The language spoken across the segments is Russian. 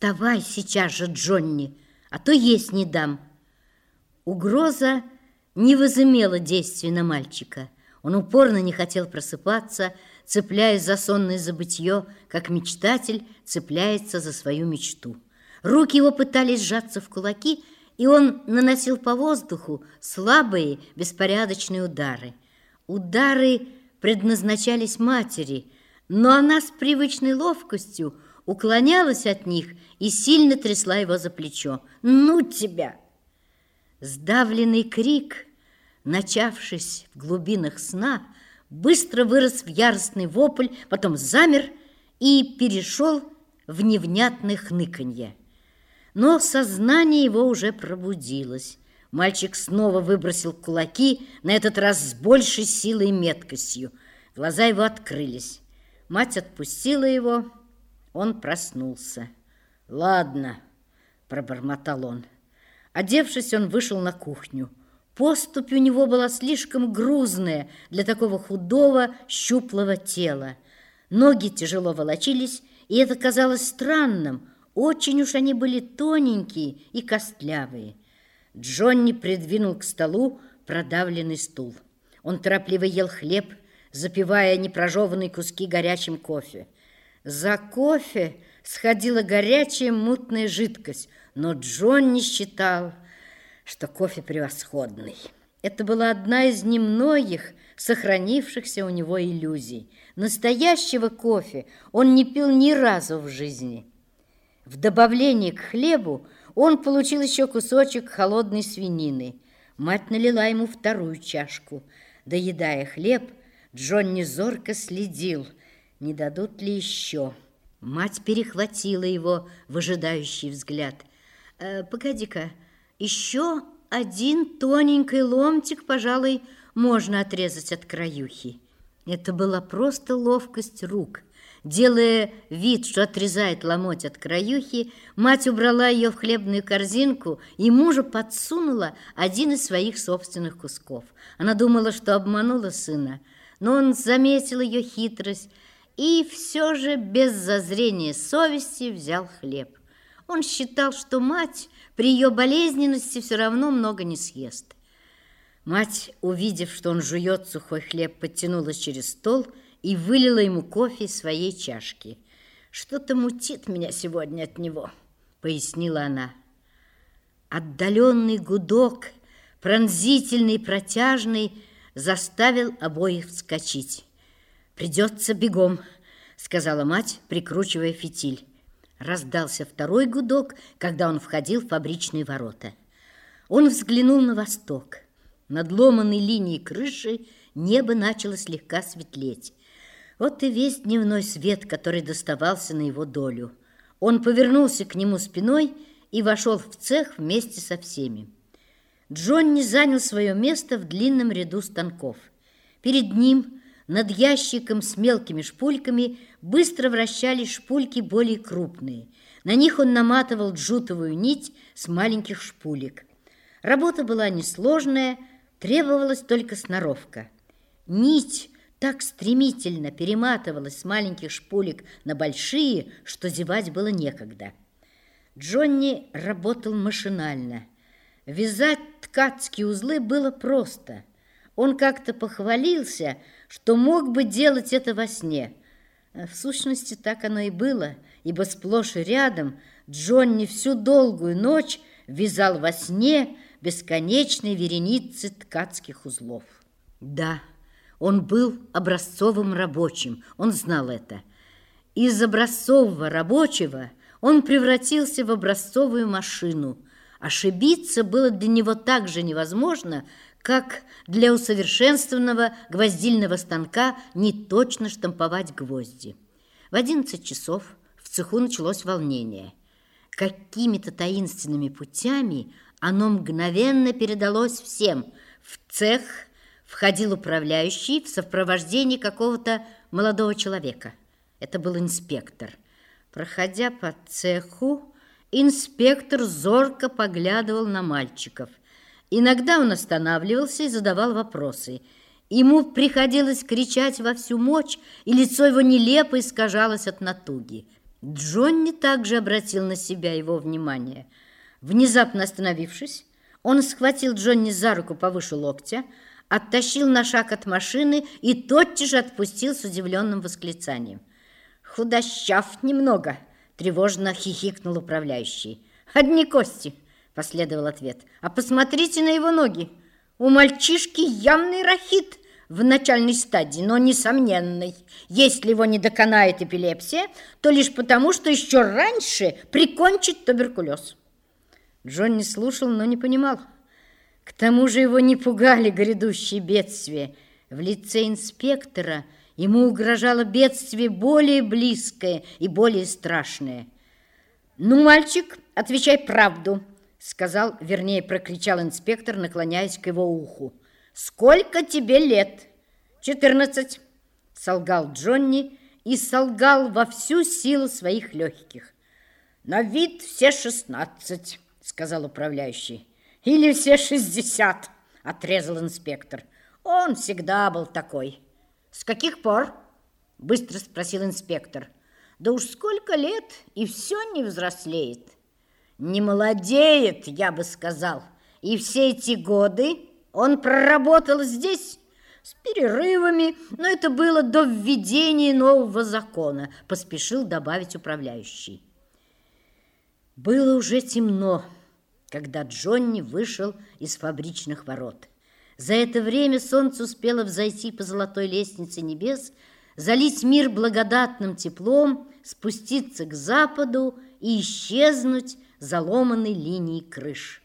Вставай сейчас же, Джонни, а то есть не дам. Угроза не возымела действия на мальчика. Он упорно не хотел просыпаться, цепляясь за сонное забытье, как мечтатель цепляется за свою мечту. Руки его пытались сжаться в кулаки, и он наносил по воздуху слабые, беспорядочные удары. Удары предназначались матери, но она с привычной ловкостью уклонялась от них и сильно трясла его за плечо. «Ну тебя!» Сдавленный крик, начавшись в глубинах сна, быстро вырос в яростный вопль, потом замер и перешел в невнятное хныканье. Но сознание его уже пробудилось. Мальчик снова выбросил кулаки, на этот раз с большей силой и меткостью. Глаза его открылись. Мать отпустила его, он проснулся. «Ладно», — пробормотал он. Одевшись, он вышел на кухню. Поступь у него была слишком грузная для такого худого, щуплого тела. Ноги тяжело волочились, и это казалось странным. Очень уж они были тоненькие и костлявые. Джонни придвинул к столу продавленный стул. Он торопливо ел хлеб, запивая непрожеванные куски горячим кофе. За кофе сходила горячая мутная жидкость, но Джонни считал, что кофе превосходный. Это была одна из немногих сохранившихся у него иллюзий. Настоящего кофе он не пил ни разу в жизни. В добавлении к хлебу он получил еще кусочек холодной свинины. Мать налила ему вторую чашку. Доедая хлеб, Джонни зорко следил, не дадут ли еще. Мать перехватила его выжидающий взгляд. «Погоди-ка, еще один тоненький ломтик, пожалуй, можно отрезать от краюхи». Это была просто ловкость рук. Делая вид, что отрезает ломоть от краюхи, мать убрала ее в хлебную корзинку и мужу подсунула один из своих собственных кусков. Она думала, что обманула сына, но он заметил ее хитрость и все же без зазрения совести взял хлеб. Он считал, что мать при ее болезненности все равно много не съест. Мать, увидев, что он жует сухой хлеб, подтянулась через стол и вылила ему кофе из своей чашки. «Что-то мутит меня сегодня от него», — пояснила она. Отдаленный гудок, пронзительный, протяжный, заставил обоих вскочить. «Придется бегом», — сказала мать, прикручивая фитиль. Раздался второй гудок, когда он входил в фабричные ворота. Он взглянул на восток. Над ломаной линией крыши небо начало слегка светлеть. Вот и весь дневной свет, который доставался на его долю. Он повернулся к нему спиной и вошел в цех вместе со всеми. Джонни занял свое место в длинном ряду станков. Перед ним, над ящиком с мелкими шпульками, быстро вращались шпульки более крупные. На них он наматывал джутовую нить с маленьких шпулек. Работа была несложная, требовалась только сноровка. Нить так стремительно перематывалась с маленьких шпулек на большие, что зевать было некогда. Джонни работал машинально. Вязать ткацкие узлы было просто. Он как-то похвалился, что мог бы делать это во сне. В сущности, так оно и было, ибо сплошь и рядом Джонни всю долгую ночь вязал во сне бесконечной вереницы ткацких узлов. Да, он был образцовым рабочим, он знал это. Из образцового рабочего он превратился в образцовую машину. Ошибиться было для него так же невозможно, как для усовершенствованного гвоздильного станка неточно штамповать гвозди. В 11 часов в цеху началось волнение. Какими-то таинственными путями оно мгновенно передалось всем. В цех входил управляющий в сопровождении какого-то молодого человека. Это был инспектор. Проходя по цеху, инспектор зорко поглядывал на мальчиков. Иногда он останавливался и задавал вопросы. Ему приходилось кричать во всю мощь, и лицо его нелепо искажалось от натуги. Джонни также обратил на себя его внимание. Внезапно остановившись, он схватил Джонни за руку повыше локтя, оттащил на шаг от машины и тотчас же отпустил с удивленным восклицанием. «Худощав немного», – тревожно хихикнул управляющий. «Одни кости», – последовал ответ. «А посмотрите на его ноги. У мальчишки явный рахит в начальной стадии, но несомненный. Если его не доконает эпилепсия, то лишь потому, что еще раньше прикончит туберкулез». Джонни слушал, но не понимал. К тому же его не пугали грядущие бедствия. В лице инспектора ему угрожало бедствие более близкое и более страшное. «Ну, мальчик, отвечай правду», — сказал, вернее, прокричал инспектор, наклоняясь к его уху. «Сколько тебе лет?» «14», — солгал Джонни и солгал во всю силу своих легких. «На вид все 16», — сказал управляющий. «Или все 60», — отрезал инспектор. «Он всегда был такой». «С каких пор?» — быстро спросил инспектор. «Да уж сколько лет, и все не взрослеет». «Не молодеет, я бы сказал. И все эти годы он проработал здесь с перерывами, но это было до введения нового закона», — поспешил добавить управляющий. Было уже темно, когда Джонни вышел из фабричных ворот. За это время солнце успело взойти по золотой лестнице небес, залить мир благодатным теплом, спуститься к западу и исчезнуть за ломаной линией крыш.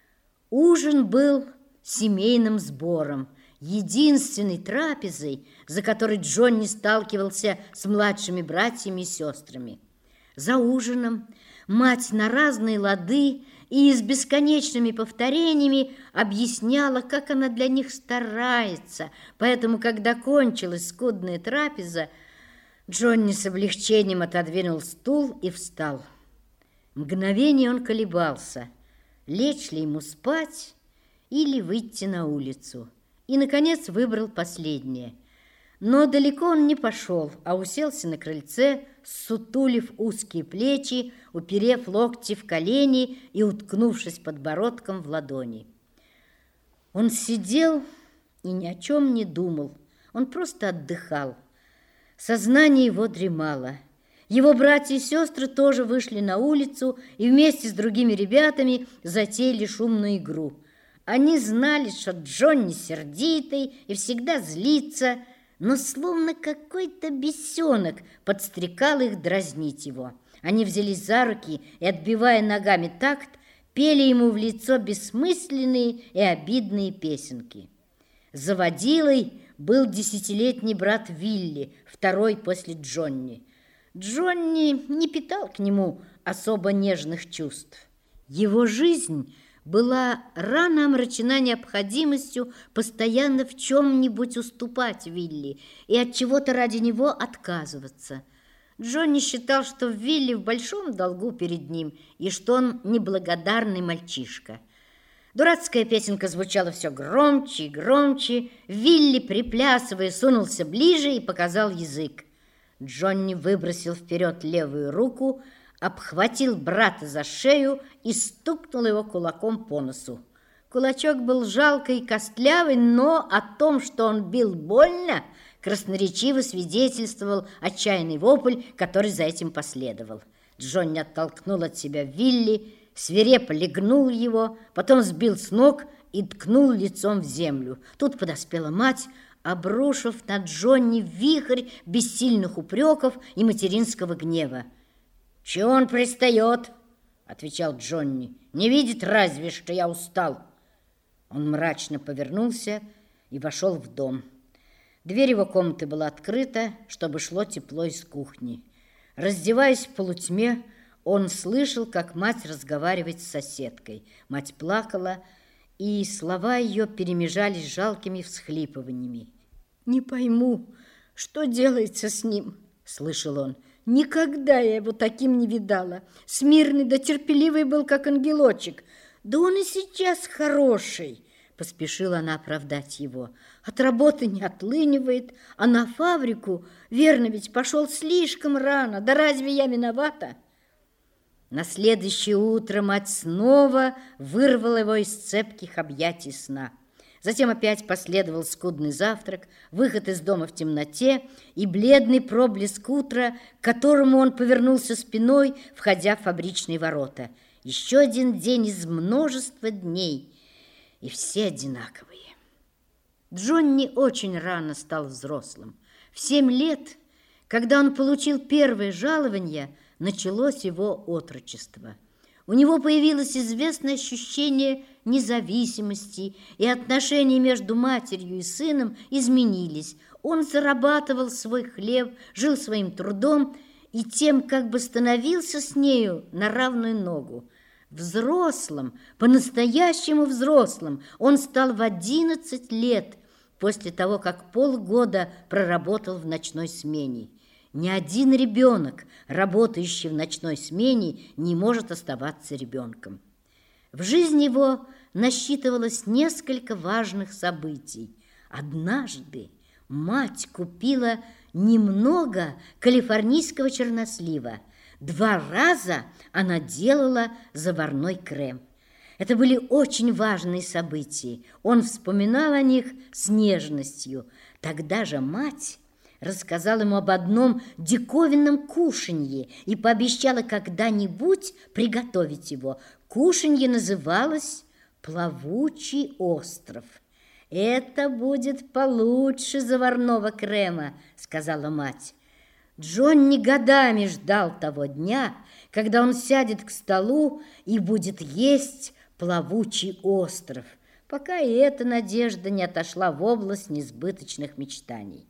Ужин был семейным сбором, единственной трапезой, за которой Джонни сталкивался с младшими братьями и сестрами. За ужином мать на разные лады и с бесконечными повторениями объясняла, как она для них старается. Поэтому, когда кончилась скудная трапеза, Джонни с облегчением отодвинул стул и встал. Мгновение он колебался, лечь ли ему спать или выйти на улицу, и, наконец, выбрал последнее. Но далеко он не пошел, а уселся на крыльце, ссутулив узкие плечи, уперев локти в колени и уткнувшись подбородком в ладони. Он сидел и ни о чем не думал, он просто отдыхал. Сознание его дремало. Его братья и сестры тоже вышли на улицу и вместе с другими ребятами затеяли шумную игру. Они знали, что Джонни сердитый и всегда злится, но словно какой-то бесенок подстрекал их дразнить его. Они взялись за руки и, отбивая ногами такт, пели ему в лицо бессмысленные и обидные песенки. Заводилой был 10-летний брат Вилли, второй после Джонни. Джонни не питал к нему особо нежных чувств. Его жизнь была рано омрачена необходимостью постоянно в чем-нибудь уступать Вилли и от чего-то ради него отказываться. Джонни считал, что Вилли в большом долгу перед ним и что он неблагодарный мальчишка. Дурацкая песенка звучала все громче и громче. Вилли, приплясывая, сунулся ближе и показал язык. Джонни выбросил вперед левую руку, обхватил брата за шею и стукнул его кулаком по носу. Кулачок был жалкий и костлявый, но о том, что он бил больно, красноречиво свидетельствовал отчаянный вопль, который за этим последовал. Джонни оттолкнул от себя Вилли, свирепо легнул его, потом сбил с ног и ткнул лицом в землю. Тут подоспела мать, обрушив на Джонни вихрь бессильных упреков и материнского гнева. «Чего он пристает?» — отвечал Джонни. «Не видит разве, что я устал». Он мрачно повернулся и вошел в дом. Дверь его комнаты была открыта, чтобы шло тепло из кухни. Раздеваясь в полутьме, он слышал, как мать разговаривает с соседкой. Мать плакала, и слова ее перемежались жалкими всхлипываниями. «Не пойму, что делается с ним», — слышал он. «Никогда я его таким не видала. Смирный да терпеливый был, как ангелочек. Да он и сейчас хороший. поспешила она оправдать его. От работы не отлынивает, а на фабрику, верно, ведь пошел слишком рано. Да разве я виновата? На следующее утро мать снова вырвала его из цепких объятий сна. Затем опять последовал скудный завтрак, выход из дома в темноте и бледный проблеск утра, к которому он повернулся спиной, входя в фабричные ворота. Еще один день из множества дней, и все одинаковые. Джонни очень рано стал взрослым. В 7 лет, когда он получил первое жалование, началось его отрочество. У него появилось известное ощущение независимости, и отношения между матерью и сыном изменились. Он зарабатывал свой хлеб, жил своим трудом и тем как бы становился с нею на равную ногу. Взрослым, по-настоящему взрослым, он стал в 11 лет, после того, как полгода проработал в ночной смене. Ни один ребенок, работающий в ночной смене, не может оставаться ребенком. В жизни его насчитывалось несколько важных событий. Однажды мать купила немного калифорнийского чернослива. 2 раза она делала заварной крем. Это были очень важные события. Он вспоминал о них с нежностью. Тогда же мать рассказала ему об одном диковинном кушанье и пообещала когда-нибудь приготовить его. Кушанье называлось «Плавучий остров». «Это будет получше заварного крема», — сказала мать. Джонни годами ждал того дня, когда он сядет к столу и будет есть плавучий остров, пока и эта надежда не отошла в область несбыточных мечтаний.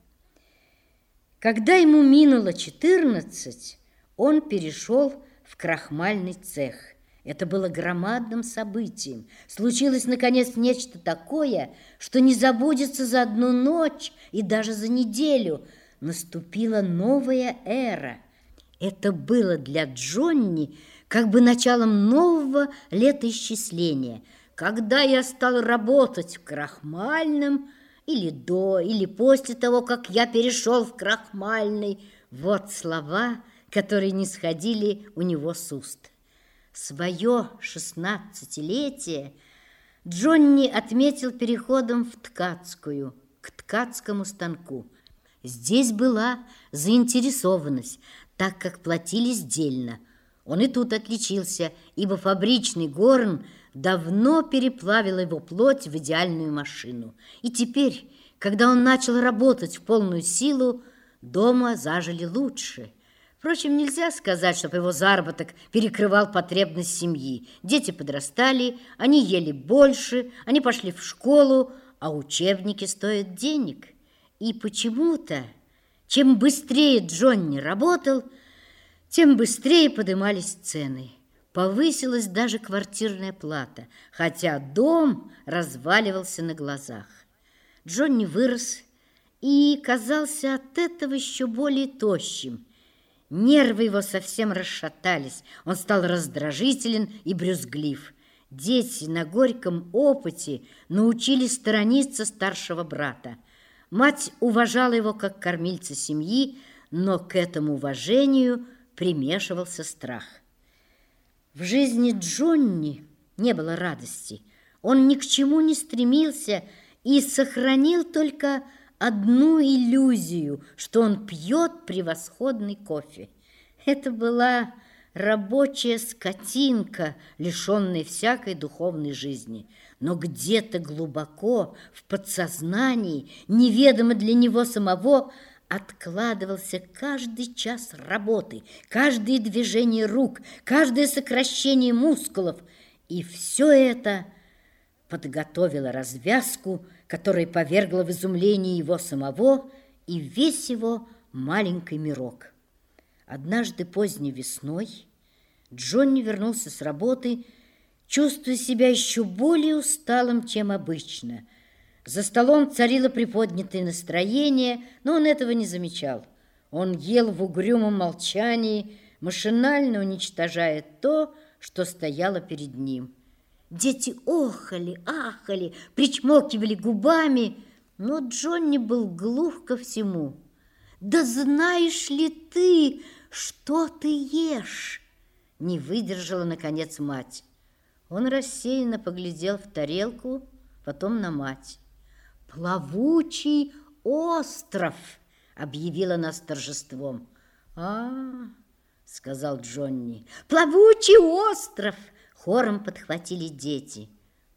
Когда ему минуло 14, он перешел в крахмальный цех. Это было громадным событием. Случилось, наконец, нечто такое, что не забудется за одну ночь и даже за неделю. Наступила новая эра. Это было для Джонни как бы началом нового летоисчисления. Когда я стал работать в крахмальном, или до, или после того, как я перешел в крахмальный, вот слова, которые не сходили у него с уст. Свое 16-летие Джонни отметил переходом в ткацкую, к ткацкому станку. Здесь была заинтересованность, так как платили сдельно. Он и тут отличился, ибо фабричный горн давно переплавил его плоть в идеальную машину. И теперь, когда он начал работать в полную силу, дома зажили лучше. Впрочем, нельзя сказать, чтобы его заработок перекрывал потребность семьи. Дети подрастали, они ели больше, они пошли в школу, а учебники стоят денег. И почему-то, чем быстрее Джонни работал, тем быстрее поднимались цены. Повысилась даже квартирная плата, хотя дом разваливался на глазах. Джонни вырос и казался от этого еще более тощим. Нервы его совсем расшатались, он стал раздражителен и брюзглив. Дети на горьком опыте научились сторониться старшего брата. Мать уважала его как кормильца семьи, но к этому уважению примешивался страх. В жизни Джонни не было радости. Он ни к чему не стремился и сохранил только одну иллюзию, что он пьет превосходный кофе. Это была рабочая скотинка, лишенная всякой духовной жизни. Но где-то глубоко в подсознании, неведомо для него самого, откладывался каждый час работы, каждое движение рук, каждое сокращение мускулов. И все это подготовило развязку, которая повергла в изумление его самого и весь его маленький мирок. Однажды поздней весной Джонни вернулся с работы, чувствуя себя еще более усталым, чем обычно. За столом царило приподнятое настроение, но он этого не замечал. Он ел в угрюмом молчании, машинально уничтожая то, что стояло перед ним. Дети охали, ахали, причмокивали губами, но Джонни был глух ко всему. «Да знаешь ли ты, что ты ешь?» Не выдержала, наконец, мать. Он рассеянно поглядел в тарелку, потом на мать. «Плавучий остров!» — объявила она с торжеством. Сказал Джонни. «Плавучий остров!» — хором подхватили дети.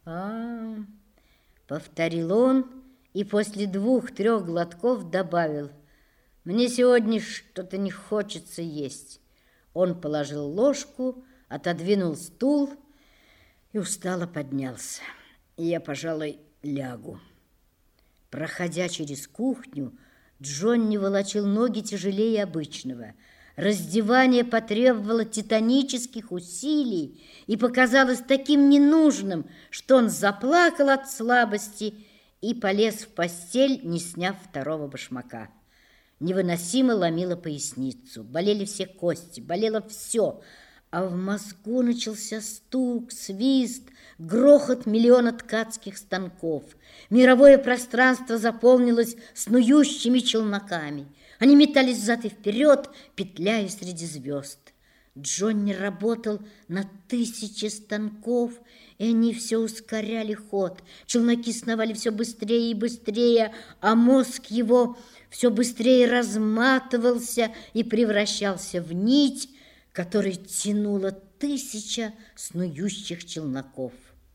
Повторил он и после 2-3 глотков добавил. «Мне сегодня что-то не хочется есть». Он положил ложку, отодвинул стул и устало поднялся. «Я, пожалуй, лягу». Проходя через кухню, Джонни волочил ноги тяжелее обычного. Раздевание потребовало титанических усилий и показалось таким ненужным, что он заплакал от слабости и полез в постель, не сняв 2-го башмака. Невыносимо ломило поясницу, болели все кости, болело все, а в мозгу начался стук, свист, грохот миллиона ткацких станков. Мировое пространство заполнилось снующими челноками. Они метались взад и вперед, петляя среди звезд. Джонни работал на 1000 станков, и они все ускоряли ход. Челноки сновали все быстрее и быстрее, а мозг его все быстрее разматывался и превращался в нить, которой тянуло 1000 снующих челноков.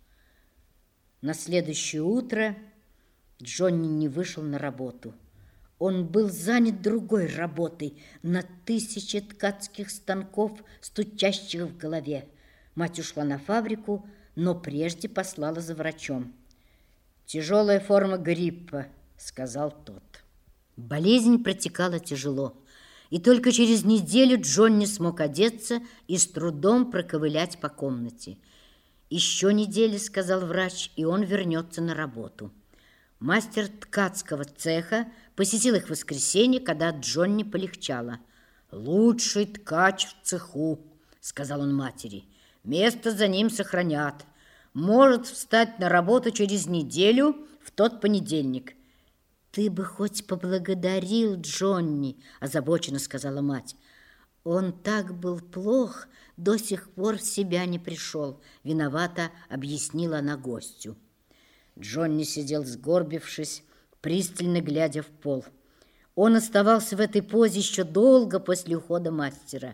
На следующее утро Джонни не вышел на работу. Он был занят другой работой на 1000 ткацких станков, стучащих в голове. Мать ушла на фабрику, но прежде послала за врачом. «Тяжелая форма гриппа», — сказал тот. Болезнь протекала тяжело, и только через неделю Джонни смог одеться и с трудом проковылять по комнате. «Еще неделя», — сказал врач, — «и он вернется на работу». Мастер ткацкого цеха посетил их в воскресенье, когда Джонни полегчало. «Лучший ткач в цеху», — сказал он матери. «Место за ним сохранят. Может встать на работу через неделю в тот понедельник». «Ты бы хоть поблагодарил Джонни», — озабоченно сказала мать. «Он так был плох, до сих пор в себя не пришел», — виновато объяснила она гостю. Джонни сидел сгорбившись, пристально глядя в пол. Он оставался в этой позе еще долго после ухода мастера.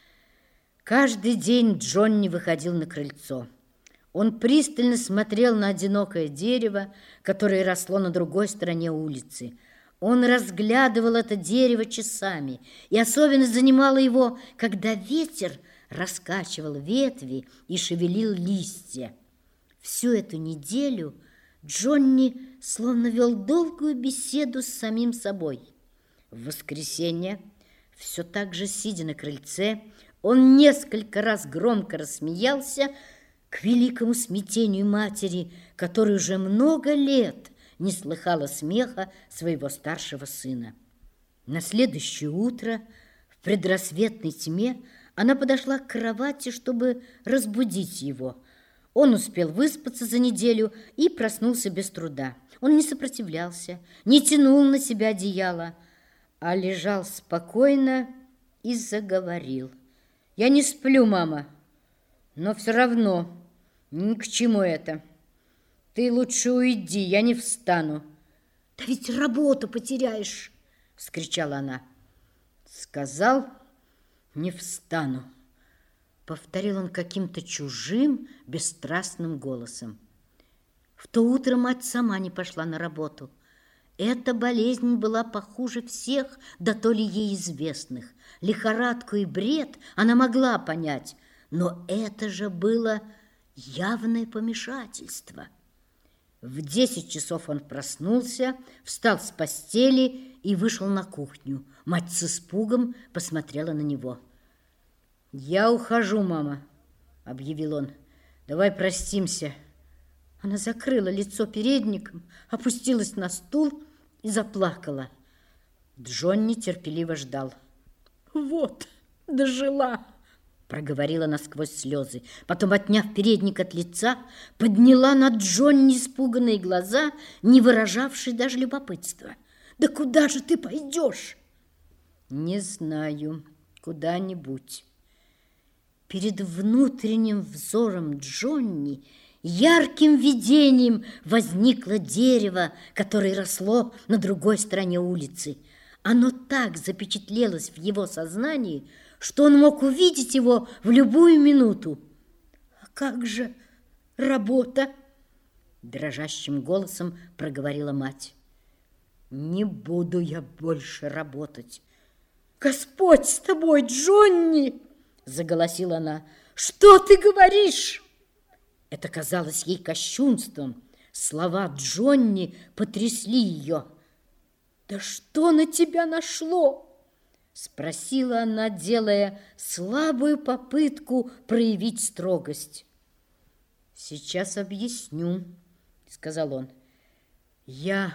Каждый день Джонни выходил на крыльцо. Он пристально смотрел на одинокое дерево, которое росло на другой стороне улицы. Он разглядывал это дерево часами, и особенно занимало его, когда ветер раскачивал ветви и шевелил листья. Всю эту неделю Джонни словно вел долгую беседу с самим собой. В воскресенье, все так же сидя на крыльце, он несколько раз громко рассмеялся к великому смятению матери, которая уже много лет не слыхала смеха своего старшего сына. На следующее утро, в предрассветной тьме, она подошла к кровати, чтобы разбудить его. Он успел выспаться за неделю и проснулся без труда. Он не сопротивлялся, не тянул на себя одеяло, а лежал спокойно и заговорил. «Я не сплю, мама, но все равно ни к чему это. Ты лучше уйди, я не встану». «Да ведь работу потеряешь!» — вскричала она. «Сказал, не встану», — повторил он каким-то чужим, бесстрастным голосом. В то утро мать сама не пошла на работу. Эта болезнь была похуже всех, да то ли ей известных. Лихорадку и бред она могла понять, но это же было явное помешательство. В 10 часов он проснулся, встал с постели и вышел на кухню. Мать с испугом посмотрела на него. «Я ухожу, мама», — объявил он. «Давай простимся». Она закрыла лицо передником, опустилась на стул и заплакала. Джонни терпеливо ждал. «Вот, дожила», проговорила она сквозь слезы. Потом, отняв передник от лица, подняла на Джонни испуганные глаза, не выражавшие даже любопытства. «Да куда же ты пойдешь?» «Не знаю, куда-нибудь». Перед внутренним взором Джонни ярким видением возникло дерево, которое росло на другой стороне улицы. Оно так запечатлелось в его сознании, что он мог увидеть его в любую минуту. «А как же работа?» – дрожащим голосом проговорила мать. «Не буду я больше работать». «Господь с тобой, Джонни!» – заголосила она. «Что ты говоришь?» Это казалось ей кощунством. Слова Джонни потрясли ее. «Да что на тебя нашло?» – спросила она, делая слабую попытку проявить строгость. «Сейчас объясню», – сказал он. «Я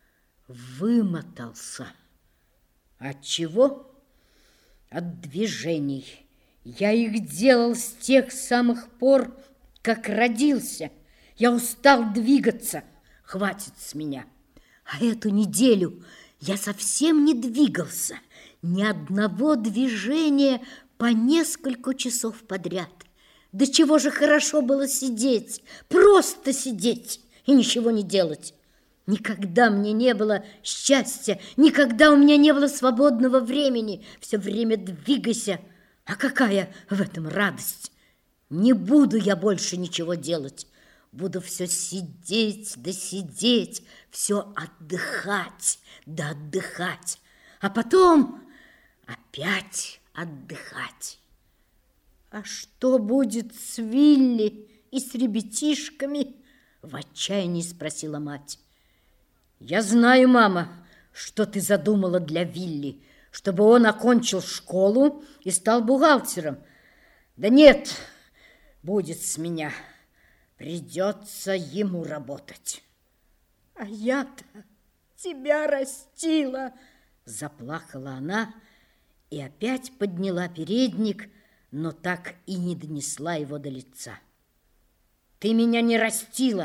вымотался». «От чего?» «От движений. Я их делал с тех самых пор, как родился. Я устал двигаться. Хватит с меня. А эту неделю я совсем не двигался. Ни одного движения по несколько часов подряд. Да чего же хорошо было сидеть, просто сидеть и ничего не делать. Никогда мне не было счастья, никогда у меня не было свободного времени. Все время двигайся. А какая в этом радость? Не буду я больше ничего делать. Буду все сидеть да сидеть, все отдыхать да отдыхать. А потом опять отдыхать. А что будет с Вилли и с ребятишками? В отчаянии спросила мать. Я знаю, мама, что ты задумала для Вилли, чтобы он окончил школу и стал бухгалтером. Да нет, будет с меня. Придется ему работать. А я-то тебя растила, заплакала она и опять подняла передник, но так и не донесла его до лица. Ты меня не растила,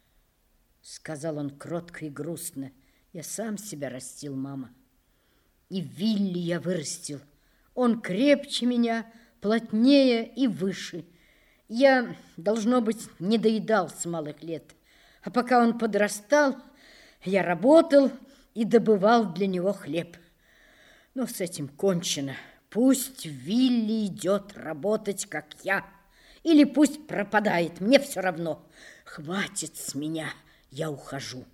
сказал он кротко и грустно. Я сам себя растил, мама. И Вилли я вырастил. Он крепче меня, плотнее и выше. Я, должно быть, не доедал с малых лет. А пока он подрастал, я работал и добывал для него хлеб. Но с этим кончено. Пусть Вилли идет работать, как я. Или пусть пропадает, мне все равно. Хватит с меня, я ухожу.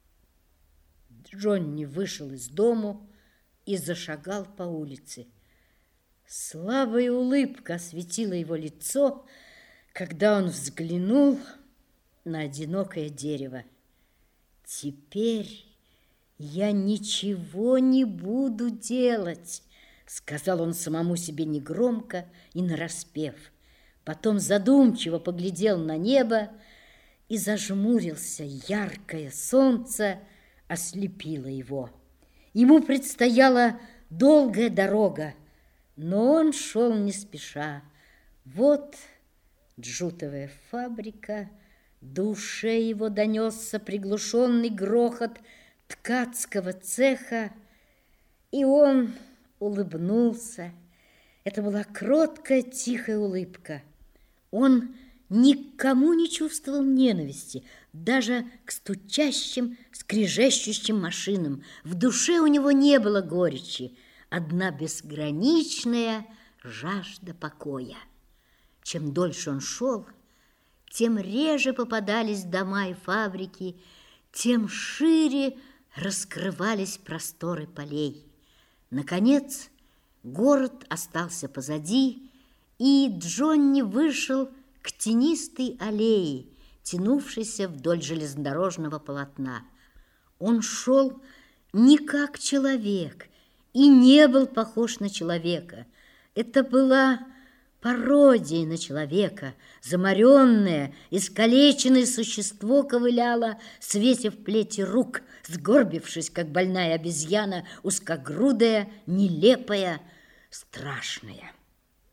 Джонни вышел из дому и зашагал по улице. Слабая улыбка осветила его лицо, когда он взглянул на одинокое дерево. «Теперь я ничего не буду делать», — сказал он самому себе негромко и нараспев. Потом задумчиво поглядел на небо и зажмурился. Яркое солнце ослепило его. Ему предстояла долгая дорога, но он шел не спеша. Вот джутовая фабрика, до ушей его донесся приглушенный грохот ткацкого цеха, и он улыбнулся. Это была кроткая, тихая улыбка. Он никому не чувствовал ненависти, даже к стучащим, скрежещущим машинам. В душе у него не было горечи, одна безграничная жажда покоя. Чем дольше он шел, тем реже попадались дома и фабрики, тем шире раскрывались просторы полей. Наконец, город остался позади, и Джонни вышел к тенистой аллее, тянувшейся вдоль железнодорожного полотна. Он шел не как человек и не был похож на человека. Это была пародия на человека. Заморенное, искалеченное существо ковыляло, свесив плети рук, сгорбившись, как больная обезьяна, узкогрудая, нелепая, страшная.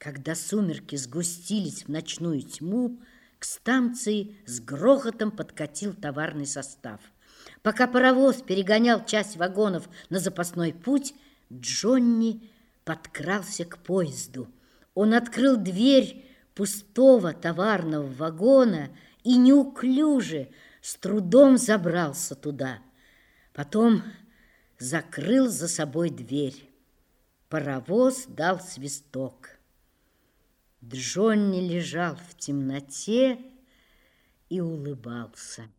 Когда сумерки сгустились в ночную тьму, к станции с грохотом подкатил товарный состав. Пока паровоз перегонял часть вагонов на запасной путь, Джонни подкрался к поезду. Он открыл дверь пустого товарного вагона и неуклюже, с трудом забрался туда. Потом закрыл за собой дверь. Паровоз дал свисток. Джонни лежал в темноте и улыбался.